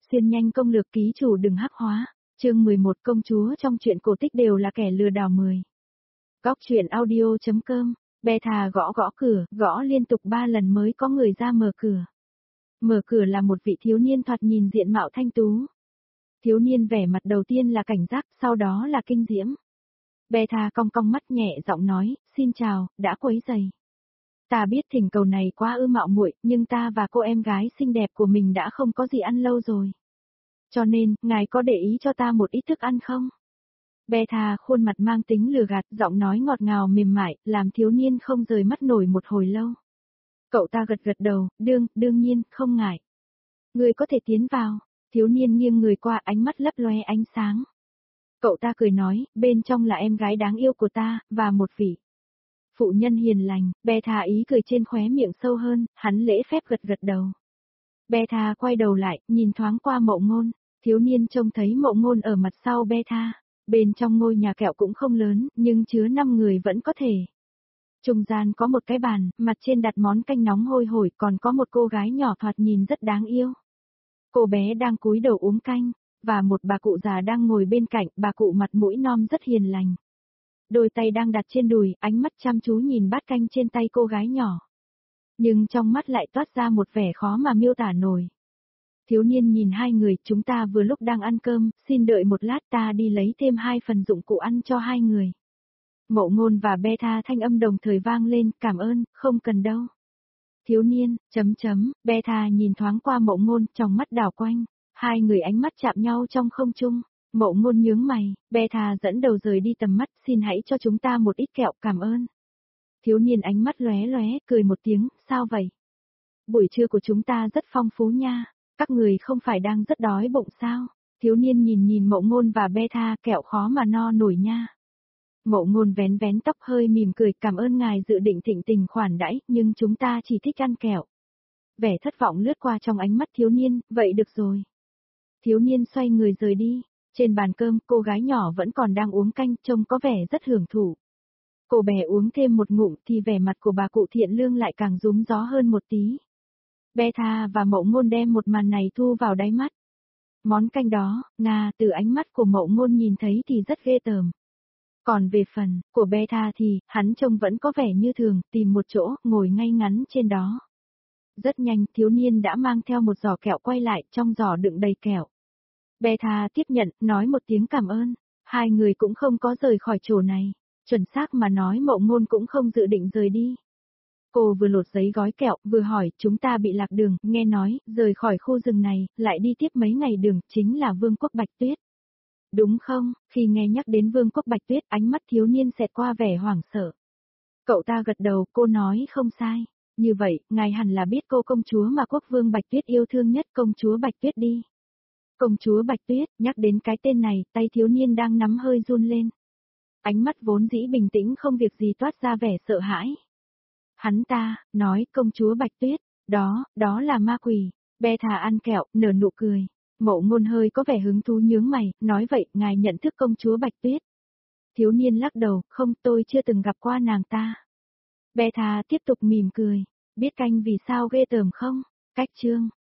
Xuyên nhanh công lược ký chủ đừng hắc hóa. Chương 11 công chúa trong truyện cổ tích đều là kẻ lừa đảo 10. Góc truyện audio.com. Beta gõ gõ cửa, gõ liên tục 3 lần mới có người ra mở cửa. Mở cửa là một vị thiếu niên thoạt nhìn diện mạo thanh tú. Thiếu niên vẻ mặt đầu tiên là cảnh giác, sau đó là kinh diễm. Beta cong cong mắt nhẹ giọng nói, xin chào, đã quấy rầy. Ta biết thỉnh cầu này quá mạo muội, nhưng ta và cô em gái xinh đẹp của mình đã không có gì ăn lâu rồi. Cho nên, ngài có để ý cho ta một ít thức ăn không? Beta khuôn mặt mang tính lừa gạt, giọng nói ngọt ngào mềm mại, làm thiếu niên không rời mắt nổi một hồi lâu. Cậu ta gật gật đầu, đương nhiên, không ngại. Người có thể tiến vào. Thiếu niên nghiêng người qua, ánh mắt lấp loe ánh sáng. Cậu ta cười nói, bên trong là em gái đáng yêu của ta, và một vị phụ nhân hiền lành. Beta ý cười trên khóe miệng sâu hơn, hắn lễ phép gật gật đầu. Beta quay đầu lại, nhìn thoáng qua Mậu Ngôn. Thiếu niên trông thấy Mậu Ngôn ở mặt sau Beta. Bên trong ngôi nhà kẹo cũng không lớn, nhưng chứa 5 người vẫn có thể. Trung gian có một cái bàn, mặt trên đặt món canh nóng hôi hổi, còn có một cô gái nhỏ thoạt nhìn rất đáng yêu. Cô bé đang cúi đầu uống canh, và một bà cụ già đang ngồi bên cạnh, bà cụ mặt mũi non rất hiền lành. Đôi tay đang đặt trên đùi, ánh mắt chăm chú nhìn bát canh trên tay cô gái nhỏ. Nhưng trong mắt lại toát ra một vẻ khó mà miêu tả nổi. Thiếu niên nhìn hai người, chúng ta vừa lúc đang ăn cơm, xin đợi một lát ta đi lấy thêm 2 phần dụng cụ ăn cho 2 người. Mậu Ngôn và Beta thanh âm đồng thời vang lên, cảm ơn, không cần đâu. Thiếu niên, Beta nhìn thoáng qua Mậu Ngôn, trong mắt đảo quanh, 2 người ánh mắt chạm nhau trong không trung. Mậu Ngôn nhướng mày, Beta dẫn đầu rời đi tầm mắt, xin hãy cho chúng ta một ít kẹo, cảm ơn. Thiếu niên ánh mắt lóe lóe, cười một tiếng, sao vậy? Buổi trưa của chúng ta rất phong phú nha, các người không phải đang rất đói bụng sao? Thiếu niên nhìn Mậu Ngôn và Beta, kẹo khó mà no nổi nha. Mậu Ngôn vén tóc hơi mỉm cười, cảm ơn ngài dự định thịnh tình khoản đãi, nhưng chúng ta chỉ thích ăn kẹo. Vẻ thất vọng lướt qua trong ánh mắt thiếu niên, vậy được rồi. Thiếu niên xoay người rời đi, trên bàn cơm cô gái nhỏ vẫn còn đang uống canh, trông có vẻ rất hưởng thụ. Cô bé uống thêm một ngụm thì vẻ mặt của bà cụ thiện lương lại càng rúm gió hơn một tí. Beta và Mậu Ngôn đem một màn này thu vào đáy mắt. Món canh đó, từ ánh mắt của Mậu Ngôn nhìn thấy thì rất ghê tởm. Còn về phần của Beta thì, hắn trông vẫn có vẻ như thường, tìm một chỗ, ngồi ngay ngắn trên đó. Rất nhanh, thiếu niên đã mang theo một giỏ kẹo quay lại, trong giỏ đựng đầy kẹo. Beta tiếp nhận, nói một tiếng cảm ơn. 2 người cũng không có rời khỏi chỗ này. Chuẩn xác mà nói Mậu Ngôn cũng không dự định rời đi. Cô vừa lột giấy gói kẹo, vừa hỏi, chúng ta bị lạc đường, nghe nói, rời khỏi khu rừng này, lại đi tiếp mấy ngày đường, chính là Vương quốc Bạch Tuyết. Đúng không? Khi nghe nhắc đến Vương quốc Bạch Tuyết, ánh mắt thiếu niên xẹt qua vẻ hoảng sợ. Cậu ta gật đầu, cô nói không sai. Như vậy, ngài hẳn là biết cô công chúa mà quốc vương Bạch Tuyết yêu thương nhất, công chúa Bạch Tuyết đi. Công chúa Bạch Tuyết, nhắc đến cái tên này, tay thiếu niên đang nắm hơi run lên. Ánh mắt vốn dĩ bình tĩnh không việc gì toát ra vẻ sợ hãi. Hắn ta, nói công chúa Bạch Tuyết, đó là ma quỷ. Beta ăn kẹo, nở nụ cười. Mậu Ngôn hơi có vẻ hứng thú nhướng mày, nói vậy, ngài nhận thức công chúa Bạch Tuyết. Thiếu niên lắc đầu, không, tôi chưa từng gặp qua nàng ta. Beta tiếp tục mỉm cười, biết canh vì sao ghê tởm không? Cách chương.